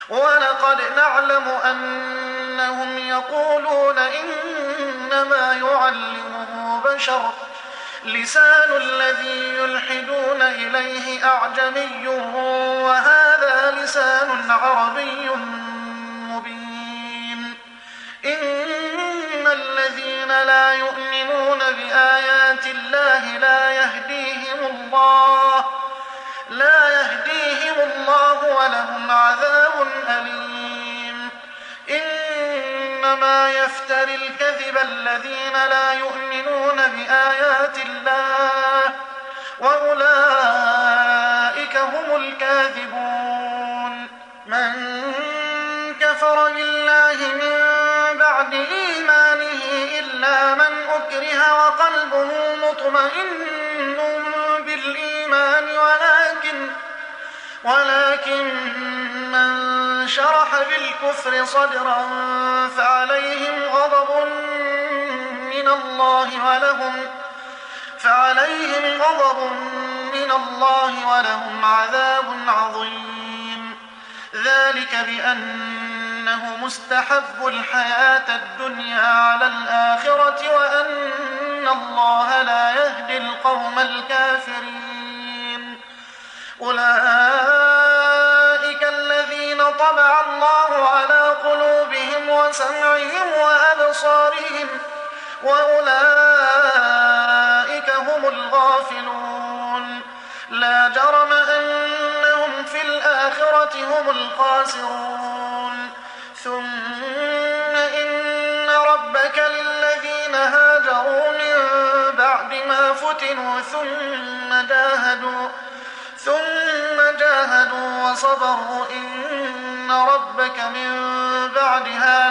ولقد نعلم أنهم يقولون إنما يعلمه بشر لسان الذي يلحدون إليه أعجمي وهذا لسان عربي مبين. إن الذين لا يؤمنون بآيات الله لا يهديهم الله ولهم عذاب أليم. إنما يفتري الكذب الذين لا يؤمنون بآيات الله وأولئك هم الكاذبون. من كفر بالله من بعد إيمانه إلا من أكره وقلبه مطمئن بالإيمان ولكن من شرح بالكفر صدرا فعليهم غضب من الله ولهم عذاب عظيم. ذلك بأنه مستحب الحياة الدنيا على الآخرة وأن الله لا يهدي القوم الكافرين. أولئك الذين طبع الله على قلوبهم وسمعهم وأبصارهم وأولئك هم الغافلون. لا جرم أنهم في الآخرة هم الخاسرون. ثم إن ربك للذين هاجروا من بعد ما فتنوا ثم جاهدوا وصبروا إن ربك من بعدها